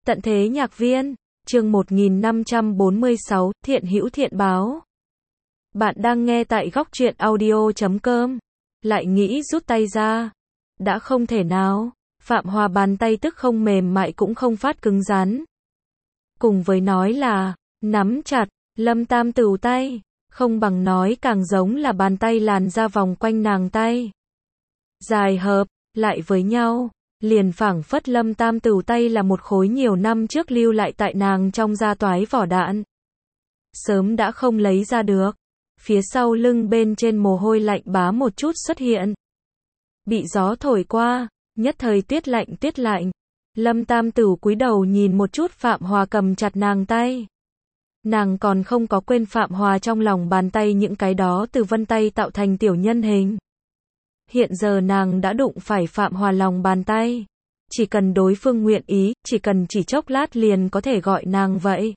Tận thế nhạc viên, chương 1546, thiện hữu thiện báo. Bạn đang nghe tại góc truyện audio.com. Lại nghĩ rút tay ra. Đã không thể nào. Phạm Hòa bàn tay tức không mềm mại cũng không phát cứng rắn. Cùng với nói là, nắm chặt, Lâm Tam Tửu tay, không bằng nói càng giống là bàn tay làn ra vòng quanh nàng tay. Dài hợp, lại với nhau. Liền phảng phất Lâm Tam Tửu tay là một khối nhiều năm trước lưu lại tại nàng trong da toái vỏ đạn. Sớm đã không lấy ra được. Phía sau lưng bên trên mồ hôi lạnh bá một chút xuất hiện. Bị gió thổi qua, nhất thời tuyết lạnh. Lâm Tam Tửu cúi đầu nhìn một chút Phạm Hòa cầm chặt nàng tay. Nàng còn không có quên Phạm Hòa trong lòng bàn tay những cái đó từ vân tay tạo thành tiểu nhân hình. Hiện giờ nàng đã đụng phải Phạm Hòa lòng bàn tay. Chỉ cần đối phương nguyện ý, chỉ cần chỉ chốc lát liền có thể gọi nàng vậy.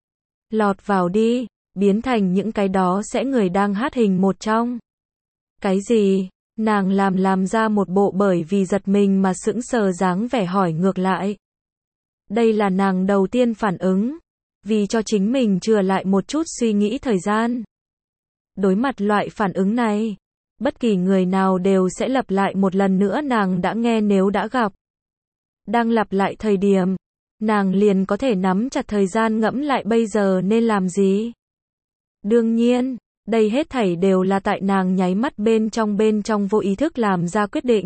Lọt vào đi, biến thành những cái đó sẽ người đang hát hình một trong. Cái gì? Nàng làm ra một bộ bởi vì giật mình mà sững sờ dáng vẻ hỏi ngược lại. Đây là nàng đầu tiên phản ứng. Vì cho chính mình chừa lại một chút suy nghĩ thời gian. Đối mặt loại phản ứng này, bất kỳ người nào đều sẽ lặp lại một lần nữa nàng đã nghe nếu đã gặp. Đang lặp lại thời điểm, nàng liền có thể nắm chặt thời gian ngẫm lại bây giờ nên làm gì. Đương nhiên, đây hết thảy đều là tại nàng nháy mắt bên trong vô ý thức làm ra quyết định.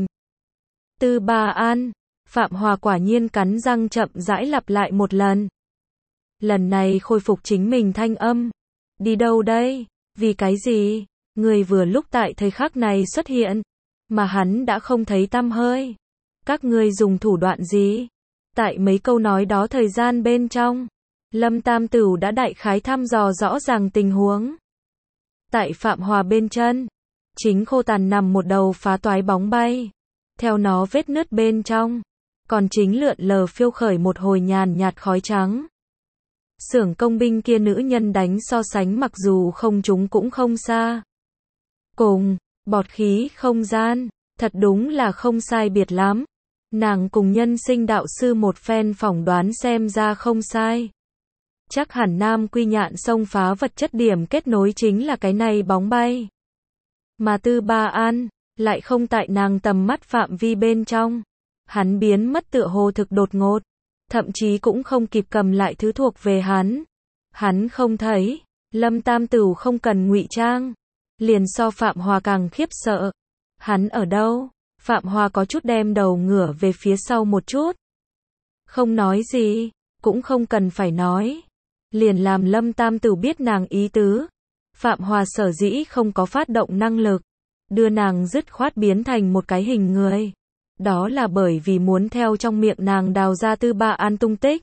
Tư Ba An, Phạm Hòa quả nhiên cắn răng chậm rãi lặp lại một lần. Lần này khôi phục chính mình thanh âm. Đi đâu đây? Vì cái gì? Người vừa lúc tại thời khắc này xuất hiện, mà hắn đã không thấy tăm hơi. Các ngươi dùng thủ đoạn gì? Tại mấy câu nói đó thời gian bên trong, Lâm Tam Tửu đã đại khái thăm dò rõ ràng tình huống. Tại Phạm Hòa bên chân, chính khô tàn nằm một đầu phá toái bóng bay. Theo nó vết nứt bên trong, còn chính lượn lờ phiêu khởi một hồi nhàn nhạt khói trắng. Xưởng công binh kia nữ nhân đánh so sánh mặc dù không trúng cũng không xa. Cùng, bọt khí không gian, thật đúng là không sai biệt lắm. Nàng cùng nhân sinh đạo sư một phen phỏng đoán xem ra không sai. Chắc hẳn Nam Quy Nhạn xông phá vật chất điểm kết nối chính là cái này bóng bay. Mà Tư Ba An, lại không tại nàng tầm mắt phạm vi bên trong. Hắn biến mất tựa hồ thực đột ngột. Thậm chí cũng không kịp cầm lại thứ thuộc về hắn. Hắn không thấy. Lâm Tam Tửu không cần ngụy trang. Liền so Phạm Hòa càng khiếp sợ. Hắn ở đâu? Phạm Hòa có chút đem đầu ngửa về phía sau một chút. Không nói gì, cũng không cần phải nói. Liền làm Lâm Tam Tửu biết nàng ý tứ. Phạm Hòa sở dĩ không có phát động năng lực, đưa nàng dứt khoát biến thành một cái hình người. Đó là bởi vì muốn theo trong miệng nàng đào ra Tư Ba An tung tích.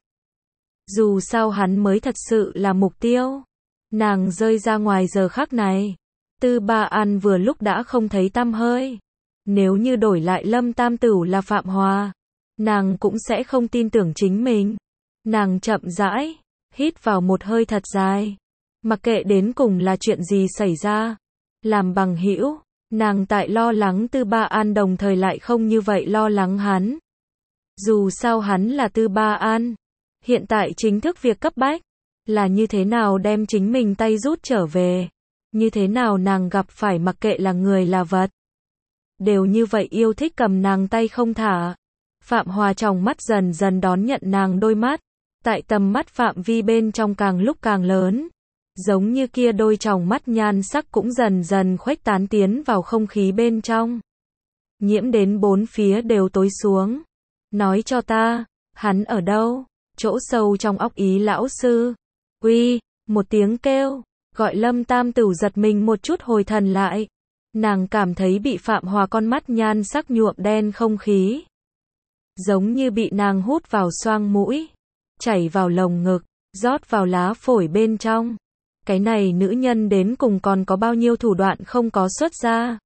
Dù sao hắn mới thật sự là mục tiêu. Nàng rơi ra ngoài giờ khắc này. Tư Ba An vừa lúc đã không thấy tăm hơi. Nếu như đổi lại Lâm Tam Tửu là Phạm Hòa, nàng cũng sẽ không tin tưởng chính mình. Nàng chậm rãi, hít vào một hơi thật dài. Mặc kệ đến cùng là chuyện gì xảy ra. Làm bằng hữu, nàng tại lo lắng Tư Ba An đồng thời lại không như vậy lo lắng hắn. Dù sao hắn là Tư Ba An. Hiện tại chính thức việc cấp bách là như thế nào đem chính mình tay rút trở về. Như thế nào nàng gặp phải mặc kệ là người là vật. Đều như vậy yêu thích cầm nàng tay không thả. Phạm Hòa trong mắt dần dần đón nhận nàng đôi mắt. Tại tầm mắt phạm vi bên trong càng lúc càng lớn. Giống như kia đôi tròng mắt nhan sắc cũng dần dần khuếch tán tiến vào không khí bên trong. Nhiễm đến bốn phía đều tối xuống. Nói cho ta, hắn ở đâu? Chỗ sâu trong óc Ý lão sư. Uy, một tiếng kêu, gọi Lâm Tam Tửu giật mình một chút hồi thần lại. Nàng cảm thấy bị Phạm Hòa con mắt nhan sắc nhuộm đen không khí. Giống như bị nàng hút vào xoang mũi, chảy vào lồng ngực, rót vào lá phổi bên trong. Cái này nữ nhân đến cùng còn có bao nhiêu thủ đoạn không có xuất ra.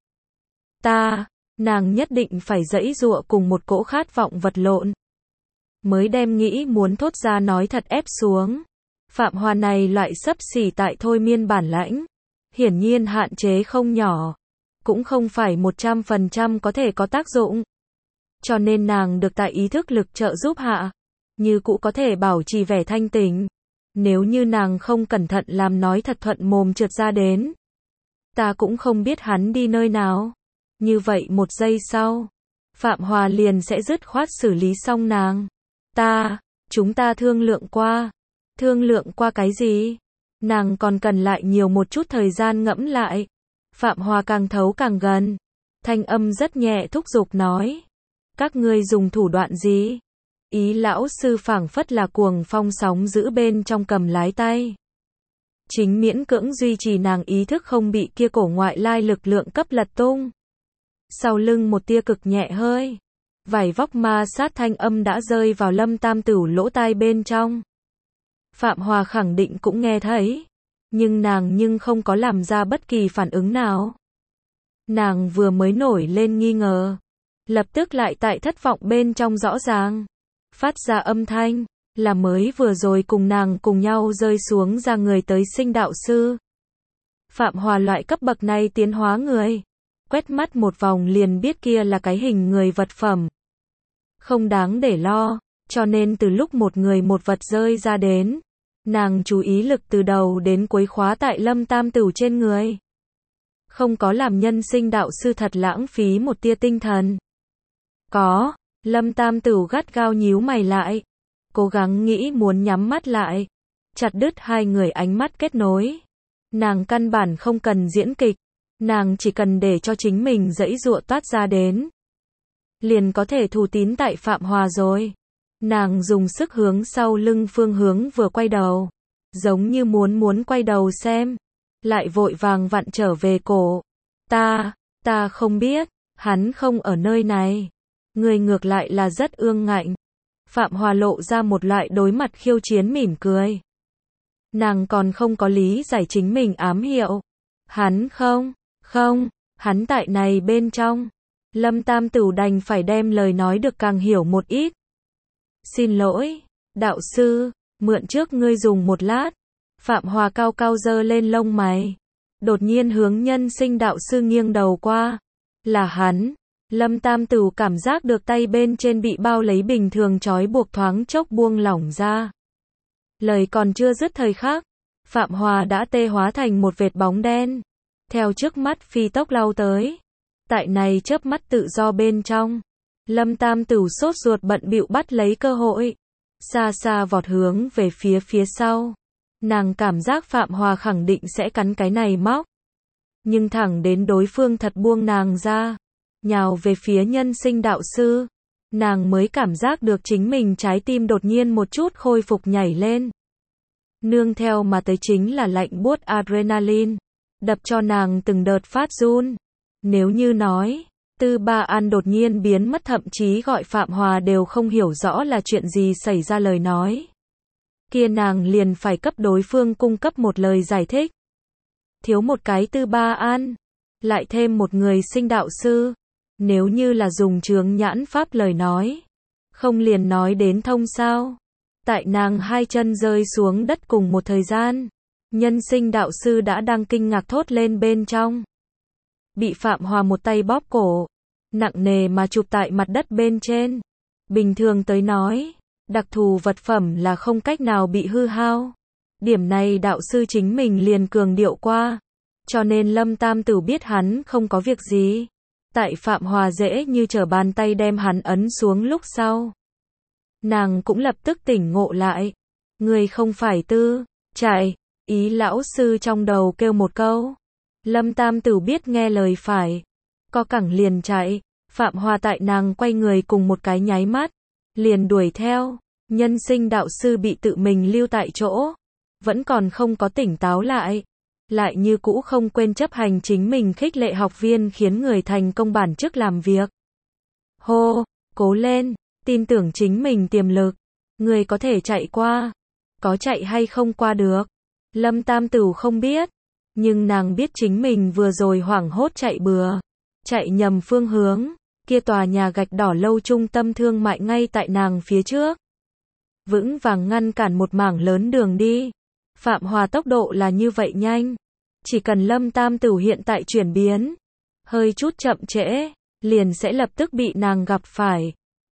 Nàng nhất định phải giãy giụa cùng một cỗ khát vọng vật lộn. Mới đem nghĩ muốn thốt ra nói thật ép xuống. Phạm Hòa này loại xấp xỉ tại thôi miên bản lãnh. Hiển nhiên hạn chế không nhỏ. Cũng không phải 100% có thể có tác dụng. Cho nên nàng được tại ý thức lực trợ giúp hạ. như cũ có thể bảo trì vẻ thanh tỉnh. Nếu như nàng không cẩn thận làm nói thật thuận mồm trượt ra đến, ta cũng không biết hắn đi nơi nào. Như vậy một giây sau, Phạm Hòa liền sẽ dứt khoát xử lý xong nàng. Chúng ta thương lượng qua. Thương lượng qua cái gì? Nàng còn cần lại nhiều một chút thời gian ngẫm lại. Phạm Hòa càng thấu càng gần. Thanh âm rất nhẹ thúc giục nói. Các ngươi dùng thủ đoạn gì? Ý lão sư phảng phất là cuồng phong sóng giữ bên trong cầm lái tay. Chính miễn cưỡng duy trì nàng ý thức không bị kia cổ ngoại lai lực lượng cấp lật tung. Sau lưng một tia cực nhẹ hơi. Vải vóc ma sát thanh âm đã rơi vào Lâm Tam Tửu lỗ tai bên trong. Phạm Hòa khẳng định cũng nghe thấy. Nhưng nàng không có làm ra bất kỳ phản ứng nào. Nàng vừa mới nổi lên nghi ngờ. Lập tức lại tại thất vọng bên trong rõ ràng. Phát ra âm thanh. Là mới vừa rồi cùng nàng cùng nhau rơi xuống ra người tới sinh đạo sư. Phạm Hòa loại cấp bậc này tiến hóa người. Quét mắt một vòng liền biết kia là cái hình người vật phẩm. Không đáng để lo, cho nên từ lúc một người một vật rơi ra đến, nàng chú ý lực từ đầu đến cuối khóa tại Lâm Tam Tửu trên người. Không có làm nhân sinh đạo sư thật lãng phí một tia tinh thần. Có, Lâm Tam Tửu gắt gao nhíu mày lại, cố gắng nghĩ muốn nhắm mắt lại, chặt đứt hai người ánh mắt kết nối. Nàng căn bản không cần diễn kịch, nàng chỉ cần để cho chính mình giãy giụa toát ra đến. Liền có thể thủ tín tại Phạm Hòa rồi. Nàng dùng sức hướng sau lưng phương hướng vừa quay đầu. Giống như muốn quay đầu xem. Lại vội vàng vặn trở về cổ. Ta không biết, hắn không ở nơi này. Người ngược lại là rất ương ngạnh. Phạm Hòa lộ ra một loại đối mặt khiêu chiến mỉm cười. Nàng còn không có lý giải chính mình ám hiệu. Hắn không, hắn tại này bên trong. Lâm Tam Tửu đành phải đem lời nói được càng hiểu một ít. Xin lỗi, đạo sư, mượn trước ngươi dùng một lát. Phạm Hòa cao cao giơ lên lông mày. Đột nhiên hướng nhân sinh đạo sư nghiêng đầu qua. Là hắn. Lâm Tam Tửu cảm giác được tay bên trên bị bao lấy bình thường trói buộc thoáng chốc buông lỏng ra. Lời còn chưa dứt thời khắc, Phạm Hòa đã tê hóa thành một vệt bóng đen. Theo trước mắt phi tốc lao tới. Tại này chớp mắt tự do bên trong, Lâm Tam Tửu sốt ruột bận bịu bắt lấy cơ hội, xa xa vọt hướng về phía sau. Nàng cảm giác Phạm Hòa khẳng định sẽ cắn cái này móc. Nhưng thẳng đến đối phương thật buông nàng ra, nhào về phía nhân sinh đạo sư, nàng mới cảm giác được chính mình trái tim đột nhiên một chút khôi phục nhảy lên. Nương theo mà tới chính là lạnh buốt adrenaline, đập cho nàng từng đợt phát run. Nếu như nói, Tư Ba An đột nhiên biến mất thậm chí gọi Phạm Hòa đều không hiểu rõ là chuyện gì xảy ra lời nói. Kia nàng liền phải cấp đối phương cung cấp một lời giải thích. Thiếu một cái Tư Ba An, lại thêm một người sinh đạo sư. Nếu như là dùng chướng nhãn pháp lời nói, không liền nói đến thông sao. Tại nàng hai chân rơi xuống đất cùng một thời gian, nhân sinh đạo sư đã đang kinh ngạc thốt lên bên trong. Bị Phạm Hòa một tay bóp cổ, nặng nề mà chụp tại mặt đất bên trên. Bình thường tới nói, đặc thù vật phẩm là không cách nào bị hư hao. Điểm này đạo sư chính mình liền cường điệu qua. Cho nên Lâm Tam Tửu biết hắn không có việc gì. Tại Phạm Hòa dễ như trở bàn tay đem hắn ấn xuống lúc sau. Nàng cũng lập tức tỉnh ngộ lại. Người không phải chạy, ý lão sư trong đầu kêu một câu. Lâm Tam Tửu biết nghe lời phải. Co cẳng liền chạy. Phạm Hòa tại nàng quay người cùng một cái nháy mắt. Liền đuổi theo. Nhân sinh đạo sư bị tự mình lưu tại chỗ. Vẫn còn không có tỉnh táo lại. Lại như cũ không quên chấp hành chính mình khích lệ học viên khiến người thành công bản chức làm việc. Hô, cố lên, tin tưởng chính mình tiềm lực. Người có thể chạy qua. Có chạy hay không qua được. Lâm Tam Tửu không biết. Nhưng nàng biết chính mình vừa rồi hoảng hốt chạy bừa. Chạy nhầm phương hướng. Kia tòa nhà gạch đỏ lâu trung tâm thương mại ngay tại nàng phía trước. Vững vàng ngăn cản một mảng lớn đường đi. Phạm Hòa tốc độ là như vậy nhanh. Chỉ cần Lâm Tam Tửu hiện tại chuyển biến hơi chút chậm trễ, liền sẽ lập tức bị nàng gặp phải.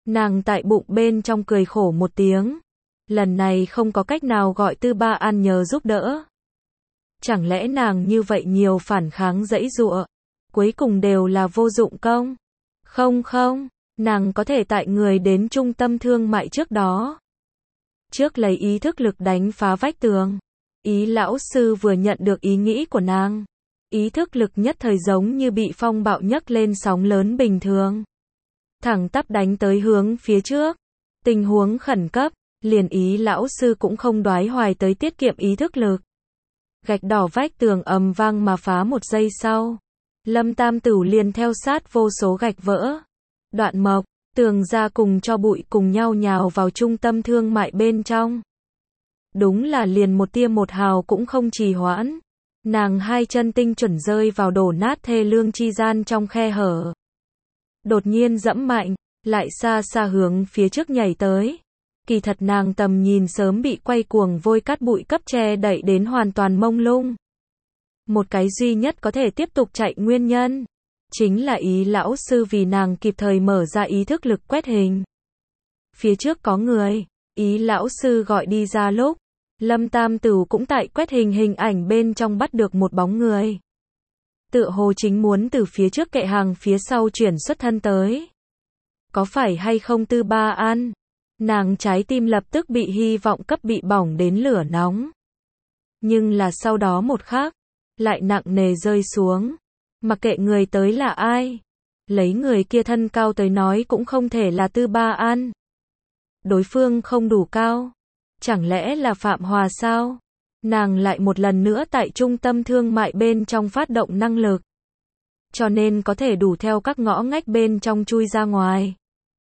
Nàng tại bụng bên trong cười khổ một tiếng. Lần này không có cách nào gọi Tư Ba An nhờ giúp đỡ. Chẳng lẽ nàng như vậy nhiều phản kháng giãy giụa, cuối cùng đều là vô dụng công? Không, nàng có thể tại người đến trung tâm thương mại trước đó. Trước lấy ý thức lực đánh phá vách tường. Ý lão sư vừa nhận được ý nghĩ của nàng. Ý thức lực nhất thời giống như bị phong bạo nhấc lên sóng lớn bình thường. Thẳng tắp đánh tới hướng phía trước. Tình huống khẩn cấp, liền ý lão sư cũng không đoái hoài tới tiết kiệm ý thức lực. Gạch đỏ vách tường ầm vang mà phá một giây sau. Lâm Tam Tửu liền theo sát vô số gạch vỡ. Đoạn mộc, tường ra cùng cho bụi cùng nhau nhào vào trung tâm thương mại bên trong. Đúng là liền một tia một hào cũng không trì hoãn. Nàng hai chân tinh chuẩn rơi vào đổ nát thê lương chi gian trong khe hở. Đột nhiên dẫm mạnh, lại xa xa hướng phía trước nhảy tới. Kỳ thật nàng tầm nhìn sớm bị quay cuồng vôi cát bụi cấp che đậy đến hoàn toàn mông lung. Một cái duy nhất có thể tiếp tục chạy nguyên nhân, chính là ý lão sư vì nàng kịp thời mở ra ý thức lực quét hình. Phía trước có người, ý lão sư gọi đi ra lúc, Lâm Tam Tửu cũng tại quét hình ảnh bên trong bắt được một bóng người. Tựa hồ chính muốn từ phía trước kệ hàng phía sau chuyển xuất thân tới. Có phải hay không Tư Ba An? Nàng trái tim lập tức bị hy vọng cấp bị bỏng đến lửa nóng. Nhưng là sau đó một khắc, lại nặng nề rơi xuống. Mặc kệ người tới là ai, lấy người kia thân cao tới nói cũng không thể là Tư Ba An. Đối phương không đủ cao. Chẳng lẽ là Phạm Hòa sao? Nàng lại một lần nữa tại trung tâm thương mại bên trong phát động năng lực. Cho nên có thể đủ theo các ngõ ngách bên trong chui ra ngoài.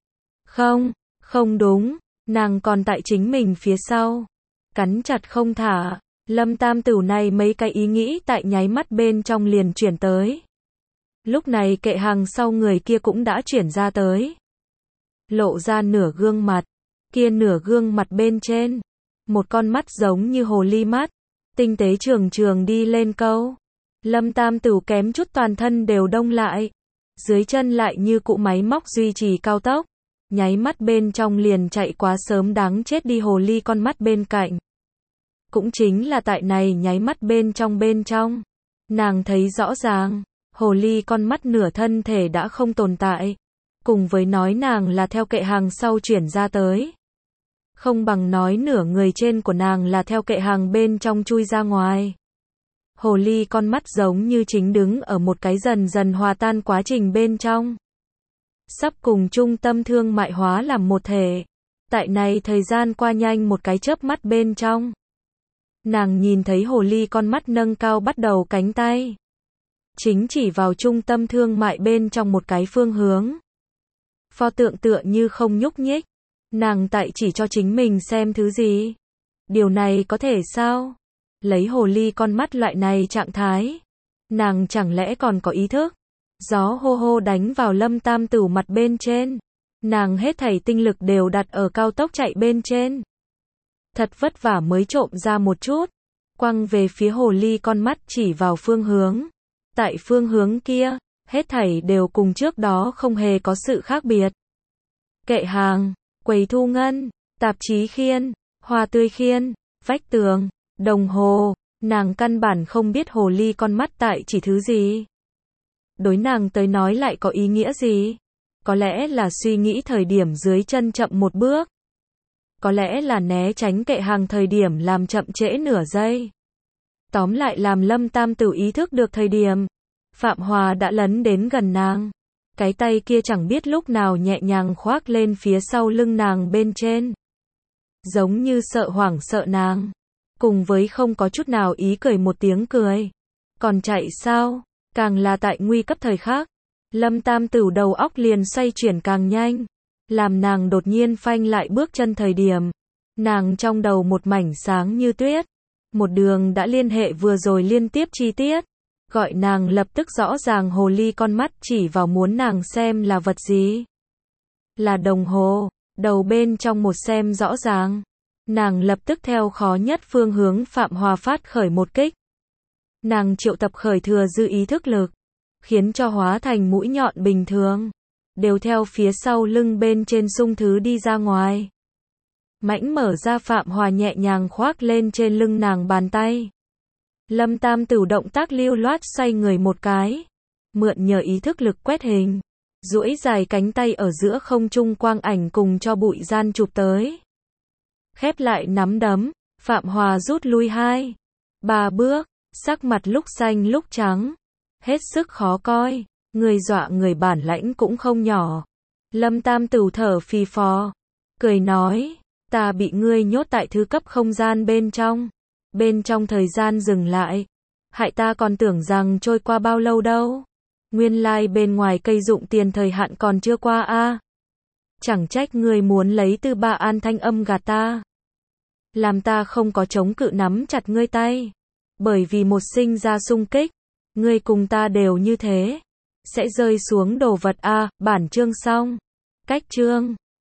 Không đúng, nàng còn tại chính mình phía sau. Cắn chặt không thả, Lâm Tam Tửu này mấy cái ý nghĩ tại nháy mắt bên trong liền chuyển tới. Lúc này kệ hàng sau người kia cũng đã chuyển ra tới. Lộ ra nửa gương mặt, kia nửa gương mặt bên trên. Một con mắt giống như hồ ly mắt, tinh tế trường đi lên câu. Lâm Tam Tửu kém chút toàn thân đều đông lại. Dưới chân lại như cụ máy móc duy trì cao tốc. Nháy mắt bên trong liền chạy quá sớm đáng chết đi hồ ly con mắt bên cạnh. Cũng chính là tại này nháy mắt bên trong. Nàng thấy rõ ràng, hồ ly con mắt nửa thân thể đã không tồn tại. Cùng với nói nàng là theo kệ hàng sau chuyển ra tới. Không bằng nói nửa người trên của nàng là theo kệ hàng bên trong chui ra ngoài. Hồ ly con mắt giống như chính đứng ở một cái dần dần hòa tan quá trình bên trong. Sắp cùng trung tâm thương mại hóa làm một thể. Tại này thời gian qua nhanh một cái chớp mắt bên trong. Nàng nhìn thấy hồ ly con mắt nâng cao bắt đầu cánh tay. Chính chỉ vào trung tâm thương mại bên trong một cái phương hướng. Pho tượng tựa như không nhúc nhích. Nàng tại chỉ cho chính mình xem thứ gì. Điều này có thể sao? Lấy hồ ly con mắt loại này trạng thái. Nàng chẳng lẽ còn có ý thức? Gió hô hô đánh vào Lâm Tam Tửu mặt bên trên. Nàng hết thảy tinh lực đều đặt ở cao tốc chạy bên trên. Thật vất vả mới trộm ra một chút. Quăng về phía hồ ly con mắt chỉ vào phương hướng. Tại phương hướng kia, hết thảy đều cùng trước đó không hề có sự khác biệt. Kệ hàng, quầy thu ngân, tạp chí khiên, hoa tươi khiên, vách tường, đồng hồ. Nàng căn bản không biết hồ ly con mắt tại chỉ thứ gì. Đối nàng tới nói lại có ý nghĩa gì? Có lẽ là suy nghĩ thời điểm dưới chân chậm một bước. Có lẽ là né tránh kệ hàng thời điểm làm chậm trễ nửa giây. Tóm lại làm Lâm Tam Tửu ý thức được thời điểm. Phạm Hòa đã lấn đến gần nàng. Cái tay kia chẳng biết lúc nào nhẹ nhàng khoác lên phía sau lưng nàng bên trên. Giống như sợ hoảng sợ nàng. Cùng với không có chút nào ý cười một tiếng cười. Còn chạy sao? Càng là tại nguy cấp thời khắc. Lâm Tam Tửu đầu óc liền xoay chuyển càng nhanh. Làm nàng đột nhiên phanh lại bước chân thời điểm. Nàng trong đầu một mảnh sáng như tuyết. Một đường đã liên hệ vừa rồi liên tiếp chi tiết. Gọi nàng lập tức rõ ràng hồ ly con mắt chỉ vào muốn nàng xem là vật gì. Là đồng hồ. Đầu bên trong một xem rõ ràng. Nàng lập tức theo khó nhất phương hướng Phạm Hòa phát khởi một kích. Nàng triệu tập khởi thừa dư ý thức lực. Khiến cho hóa thành mũi nhọn bình thường. đều theo phía sau lưng bên trên sung thứ đi ra ngoài. Mãnh mở ra, Phạm Hòa nhẹ nhàng khoác lên trên lưng nàng bàn tay. Lâm Tam Tử động tác lưu loát xoay người một cái, mượn nhờ ý thức lực quét hình, duỗi dài cánh tay ở giữa không trung quang ảnh cùng cho bụi gian chụp tới. Khép lại nắm đấm, Phạm Hòa rút lui 2-3 bước, sắc mặt lúc xanh lúc trắng, hết sức khó coi, người dọa người bản lãnh cũng không nhỏ. Lâm Tam Tử thở phì phò, cười nói, ta bị ngươi nhốt tại thứ cấp không gian bên trong thời gian dừng lại, hại ta còn tưởng rằng trôi qua bao lâu đâu. Nguyên lai bên ngoài cây dụng tiền thời hạn còn chưa qua a. Chẳng trách ngươi muốn lấy Tư Ba An thanh âm gạt ta. Làm ta không có chống cự nắm chặt ngươi tay. Bởi vì một sinh ra xung kích, ngươi cùng ta đều như thế. Sẽ rơi xuống đồ vật a. Bản chương xong. Cách chương